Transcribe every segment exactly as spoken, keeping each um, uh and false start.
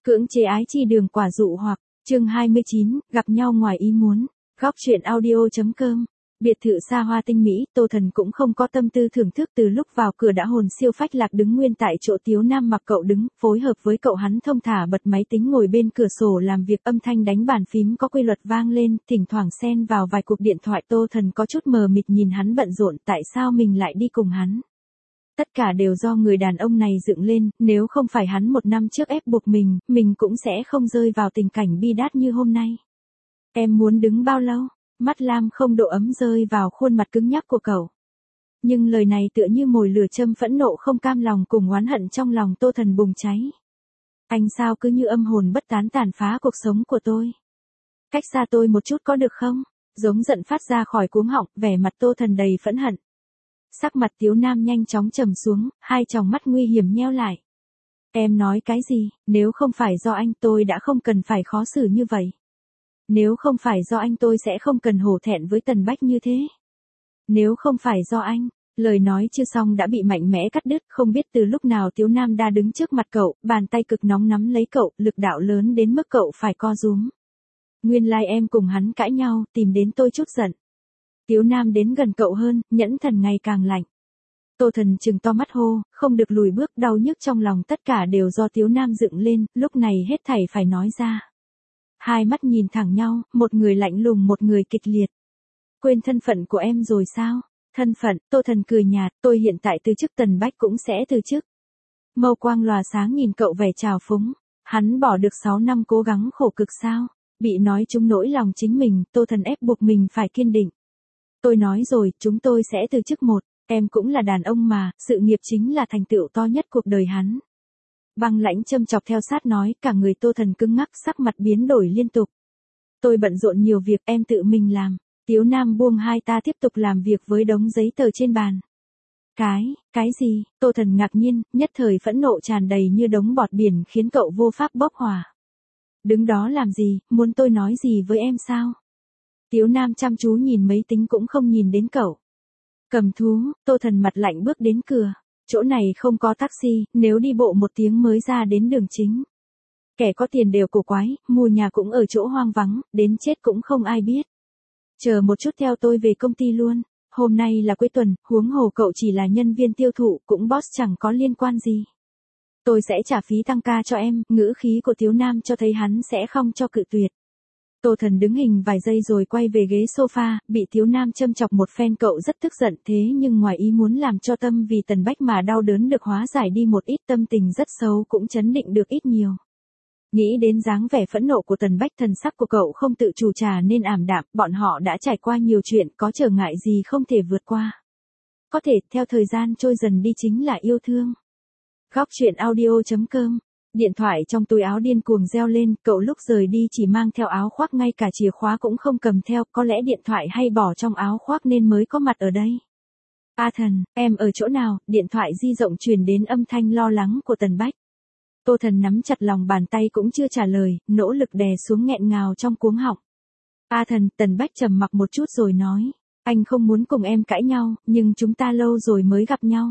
Cưỡng chế ái chi đường quả dụ hoặc, chương hai mươi chín, gặp nhau ngoài ý muốn. Góc truyện audio.com. Biệt thự xa hoa tinh mỹ, Tô Thần cũng không có tâm tư thưởng thức, từ lúc vào cửa đã hồn siêu phách lạc đứng nguyên tại chỗ. Tiếu Nam mặc cậu đứng, phối hợp với cậu hắn thông thả bật máy tính ngồi bên cửa sổ làm việc, âm thanh đánh bàn phím có quy luật vang lên, thỉnh thoảng xen vào vài cuộc điện thoại. Tô Thần có chút mờ mịt nhìn hắn bận rộn, tại sao mình lại đi cùng hắn? Tất cả đều do người đàn ông này dựng lên, nếu không phải hắn một năm trước ép buộc mình, mình cũng sẽ không rơi vào tình cảnh bi đát như hôm nay. Em muốn đứng bao lâu? Mắt lam không độ ấm rơi vào khuôn mặt cứng nhắc của cậu. Nhưng lời này tựa như mồi lửa châm phẫn nộ không cam lòng cùng oán hận trong lòng Tô Thần bùng cháy. Anh sao cứ như âm hồn bất tán tàn phá cuộc sống của tôi? Cách xa tôi một chút có được không? Giống giận phát ra khỏi cuống họng, vẻ mặt Tô Thần đầy phẫn hận. Sắc mặt Tiếu Nam nhanh chóng trầm xuống, hai tròng mắt nguy hiểm nheo lại. Em nói cái gì? Nếu không phải do anh tôi đã không cần phải khó xử như vậy. Nếu không phải do anh tôi sẽ không cần hổ thẹn với Tần Bách như thế. Nếu không phải do anh, lời nói chưa xong đã bị mạnh mẽ cắt đứt. Không biết từ lúc nào Tiếu Nam đã đứng trước mặt cậu, bàn tay cực nóng nắm lấy cậu, lực đạo lớn đến mức cậu phải co rúm. Nguyên lai like em cùng hắn cãi nhau, tìm đến tôi chút giận. Tiếu Nam đến gần cậu hơn, nhẫn thần ngày càng lạnh. Tô Thần trừng to mắt hô, không được lùi bước, đau nhức trong lòng tất cả đều do Tiếu Nam dựng lên, lúc này hết thảy phải nói ra. Hai mắt nhìn thẳng nhau, một người lạnh lùng một người kịch liệt. Quên thân phận của em rồi sao? Thân phận, Tô Thần cười nhạt, tôi hiện tại từ chức, Tần Bách cũng sẽ từ chức. Mâu quang lòa sáng nhìn cậu vẻ trào phúng. Hắn bỏ được sáu năm cố gắng khổ cực sao? Bị nói trúng nỗi lòng chính mình, Tô Thần ép buộc mình phải kiên định. Tôi nói rồi, chúng tôi sẽ từ chức một, em cũng là đàn ông mà, sự nghiệp chính là thành tựu to nhất cuộc đời hắn. Băng lãnh châm chọc theo sát nói, cả người Tô Thần cứng ngắc, sắc mặt biến đổi liên tục. Tôi bận rộn nhiều việc, em tự mình làm. Tiếu Nam buông hai ta tiếp tục làm việc với đống giấy tờ trên bàn. Cái, cái gì? Tô Thần ngạc nhiên, nhất thời phẫn nộ tràn đầy như đống bọt biển khiến cậu vô pháp bốc hỏa. Đứng đó làm gì, muốn tôi nói gì với em sao? Tiếu Nam chăm chú nhìn máy tính cũng không nhìn đến cậu. Cầm thú, Tô Thần mặt lạnh bước đến cửa. Chỗ này không có taxi, nếu đi bộ một tiếng mới ra đến đường chính. Kẻ có tiền đều cổ quái, mua nhà cũng ở chỗ hoang vắng, đến chết cũng không ai biết. Chờ một chút, theo tôi về công ty luôn. Hôm nay là cuối tuần, huống hồ cậu chỉ là nhân viên tiêu thụ, cũng boss chẳng có liên quan gì. Tôi sẽ trả phí tăng ca cho em, ngữ khí của Tiếu Nam cho thấy hắn sẽ không cho cự tuyệt. Tô Thần đứng hình vài giây rồi quay về ghế sofa, bị Tiếu Nam châm chọc một phen cậu rất tức giận, thế nhưng ngoài ý muốn làm cho tâm vì Tần Bách mà đau đớn được hóa giải đi một ít, tâm tình rất xấu cũng chấn định được ít nhiều. Nghĩ đến dáng vẻ phẫn nộ của Tần Bách, thần sắc của cậu không tự chủ trà nên ảm đạm, bọn họ đã trải qua nhiều chuyện, có trở ngại gì không thể vượt qua. Có thể, theo thời gian trôi dần đi chính là yêu thương. Góc truyện audio.com. Điện thoại trong túi áo điên cuồng reo lên, cậu lúc rời đi chỉ mang theo áo khoác, ngay cả chìa khóa cũng không cầm theo, có lẽ điện thoại hay bỏ trong áo khoác nên mới có mặt ở đây. A Thần, em ở chỗ nào? Điện thoại di động truyền đến âm thanh lo lắng của Tần Bách. Tô Thần nắm chặt lòng bàn tay cũng chưa trả lời, nỗ lực đè xuống nghẹn ngào trong cuống họng. A Thần, Tần Bách trầm mặc một chút rồi nói, anh không muốn cùng em cãi nhau, nhưng chúng ta lâu rồi mới gặp nhau.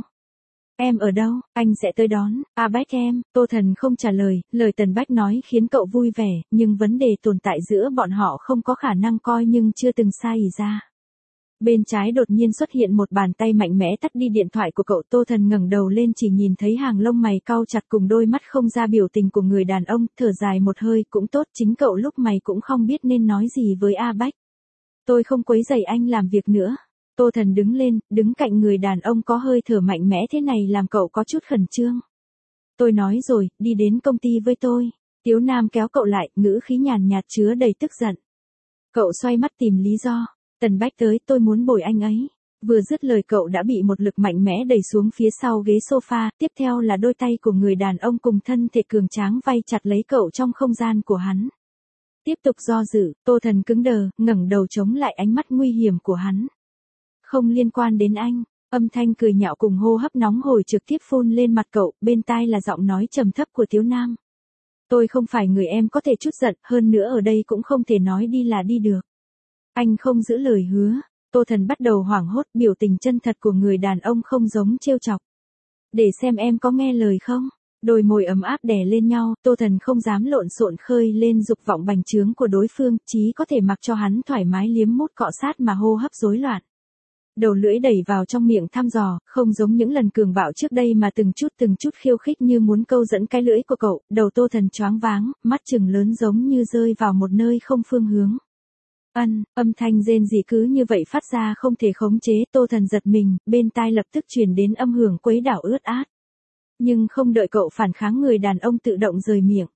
Em ở đâu, anh sẽ tới đón. A Bách em, Tô Thần không trả lời, lời Tần Bách nói khiến cậu vui vẻ, nhưng vấn đề tồn tại giữa bọn họ không có khả năng coi nhưng chưa từng sai ra. Bên trái đột nhiên xuất hiện một bàn tay mạnh mẽ tắt đi điện thoại của cậu. Tô Thần ngẩng đầu lên chỉ nhìn thấy hàng lông mày cau chặt cùng đôi mắt không ra biểu tình của người đàn ông, thở dài một hơi, cũng tốt, chính cậu lúc mày cũng không biết nên nói gì với A Bách. Tôi không quấy rầy anh làm việc nữa. Tô Thần đứng lên, đứng cạnh người đàn ông có hơi thở mạnh mẽ thế này làm cậu có chút khẩn trương. Tôi nói rồi, đi đến công ty với tôi. Tiếu Nam kéo cậu lại, ngữ khí nhàn nhạt chứa đầy tức giận. Cậu xoay mắt tìm lý do. Tần Bách tới, tôi muốn bồi anh ấy. Vừa dứt lời cậu đã bị một lực mạnh mẽ đẩy xuống phía sau ghế sofa, tiếp theo là đôi tay của người đàn ông cùng thân thể cường tráng vây chặt lấy cậu trong không gian của hắn. Tiếp tục do dự, Tô Thần cứng đờ, ngẩng đầu chống lại ánh mắt nguy hiểm của hắn. Không liên quan đến anh, âm thanh cười nhạo cùng hô hấp nóng hổi trực tiếp phun lên mặt cậu, bên tai là giọng nói trầm thấp của Tiếu Nam. Tôi không phải người em có thể chút giận, hơn nữa ở đây cũng không thể nói đi là đi được. Anh không giữ lời hứa. Tô Thần bắt đầu hoảng hốt, biểu tình chân thật của người đàn ông không giống trêu chọc. Để xem em có nghe lời không. Đôi môi ấm áp đè lên nhau, Tô Thần không dám lộn xộn khơi lên dục vọng bành trướng của đối phương, chí có thể mặc cho hắn thoải mái liếm mút cọ sát mà hô hấp rối loạn. Đầu lưỡi đẩy vào trong miệng thăm dò, không giống những lần cường bạo trước đây mà từng chút từng chút khiêu khích như muốn câu dẫn cái lưỡi của cậu, đầu Tô Thần choáng váng, mắt trừng lớn giống như rơi vào một nơi không phương hướng. Ân, âm thanh rên rỉ cứ như vậy phát ra không thể khống chế, Tô Thần giật mình, bên tai lập tức truyền đến âm hưởng quấy đảo ướt át. Nhưng không đợi cậu phản kháng, người đàn ông tự động rời miệng.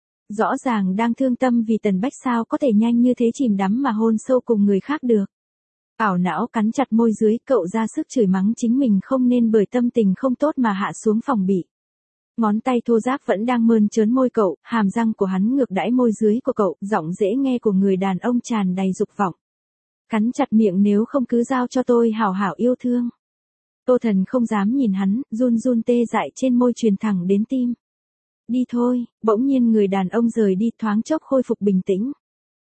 Rõ ràng đang thương tâm vì Tần Bách sao có thể nhanh như thế chìm đắm mà hôn sâu cùng người khác được. Ảo não cắn chặt môi dưới, cậu ra sức chửi mắng chính mình không nên bởi tâm tình không tốt mà hạ xuống phòng bị. Ngón tay thô ráp vẫn đang mơn trớn môi cậu, hàm răng của hắn ngược đãi môi dưới của cậu, giọng dễ nghe của người đàn ông tràn đầy dục vọng. Cắn chặt miệng, nếu không cứ giao cho tôi hảo hảo yêu thương. Tô Thần không dám nhìn hắn, run run tê dại trên môi truyền thẳng đến tim. Đi thôi, bỗng nhiên người đàn ông rời đi, thoáng chốc khôi phục bình tĩnh.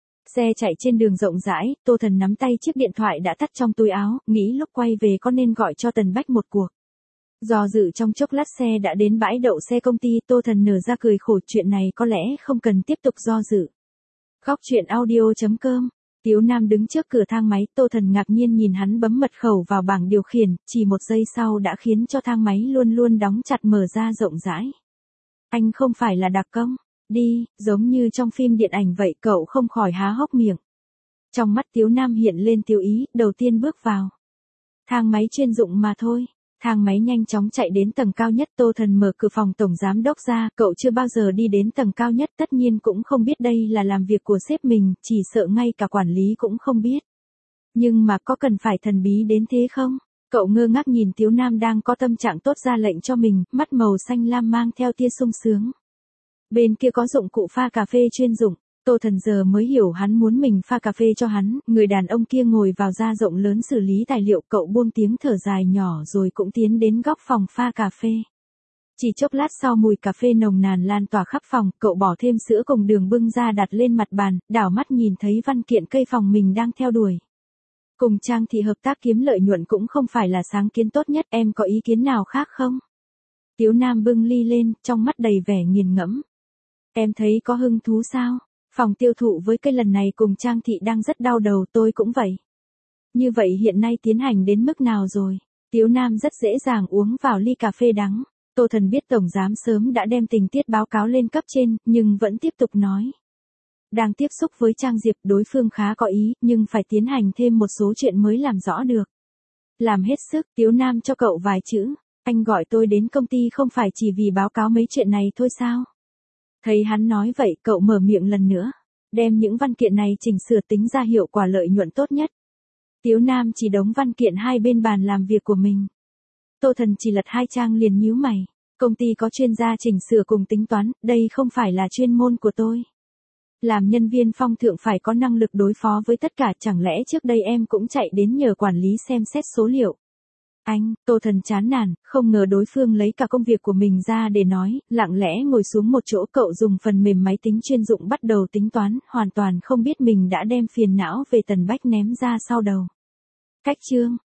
Xe chạy trên đường rộng rãi, Tô Thần nắm tay chiếc điện thoại đã tắt trong túi áo, nghĩ lúc quay về có nên gọi cho Tần Bách một cuộc. Do dự trong chốc lát xe đã đến bãi đậu xe công ty, Tô Thần nở ra cười khổ, chuyện này có lẽ không cần tiếp tục do dự. Góc truyện audio chấm com. Tiếu Nam đứng trước cửa thang máy, Tô Thần ngạc nhiên nhìn hắn bấm mật khẩu vào bảng điều khiển, chỉ một giây sau đã khiến cho thang máy luôn luôn đóng chặt mở ra rộng rãi. Anh không phải là đặc công, đi, giống như trong phim điện ảnh vậy, cậu không khỏi há hốc miệng. Trong mắt Tiếu Nam hiện lên tiêu ý, đầu tiên bước vào. Thang máy chuyên dụng mà thôi. Thang máy nhanh chóng chạy đến tầng cao nhất, Tô Thần mở cửa phòng tổng giám đốc ra, cậu chưa bao giờ đi đến tầng cao nhất, tất nhiên cũng không biết đây là làm việc của sếp mình, chỉ sợ ngay cả quản lý cũng không biết. Nhưng mà có cần phải thần bí đến thế không? Cậu ngơ ngác nhìn Tiếu Nam đang có tâm trạng tốt ra lệnh cho mình, mắt màu xanh lam mang theo tia sung sướng. Bên kia có dụng cụ pha cà phê chuyên dụng. Tô Thần giờ mới hiểu hắn muốn mình pha cà phê cho hắn, người đàn ông kia ngồi vào da rộng lớn xử lý tài liệu, cậu buông tiếng thở dài nhỏ rồi cũng tiến đến góc phòng pha cà phê. Chỉ chốc lát sau mùi cà phê nồng nàn lan tỏa khắp phòng, cậu bỏ thêm sữa cùng đường bưng ra đặt lên mặt bàn, đảo mắt nhìn thấy văn kiện cây phòng mình đang theo đuổi. Cùng Trang Thị hợp tác kiếm lợi nhuận cũng không phải là sáng kiến tốt nhất, em có ý kiến nào khác không? Tiếu Nam bưng ly lên, trong mắt đầy vẻ nghiền ngẫm. Em thấy có hứng thú sao? Phòng tiêu thụ với cây lần này cùng Trang Thị đang rất đau đầu, tôi cũng vậy. Như vậy hiện nay tiến hành đến mức nào rồi? Tiếu Nam rất dễ dàng uống vào ly cà phê đắng. Tô Thần biết tổng giám sớm đã đem tình tiết báo cáo lên cấp trên, nhưng vẫn tiếp tục nói. Đang tiếp xúc với Trang Diệp, đối phương khá có ý, nhưng phải tiến hành thêm một số chuyện mới làm rõ được. Làm hết sức, Tiếu Nam cho cậu vài chữ. Anh gọi tôi đến công ty không phải chỉ vì báo cáo mấy chuyện này thôi sao? Thấy hắn nói vậy, cậu mở miệng lần nữa. Đem những văn kiện này chỉnh sửa tính ra hiệu quả lợi nhuận tốt nhất. Tiếu Nam chỉ đống văn kiện hai bên bàn làm việc của mình. Tô Thần chỉ lật hai trang liền nhíu mày. Công ty có chuyên gia chỉnh sửa cùng tính toán, đây không phải là chuyên môn của tôi. Làm nhân viên phong thượng phải có năng lực đối phó với tất cả, chẳng lẽ trước đây em cũng chạy đến nhờ quản lý xem xét số liệu. Anh, Tô Thần chán nản, không ngờ đối phương lấy cả công việc của mình ra để nói, lặng lẽ ngồi xuống một chỗ, cậu dùng phần mềm máy tính chuyên dụng bắt đầu tính toán, hoàn toàn không biết mình đã đem phiền não về Tần Bách ném ra sau đầu. Cách chương,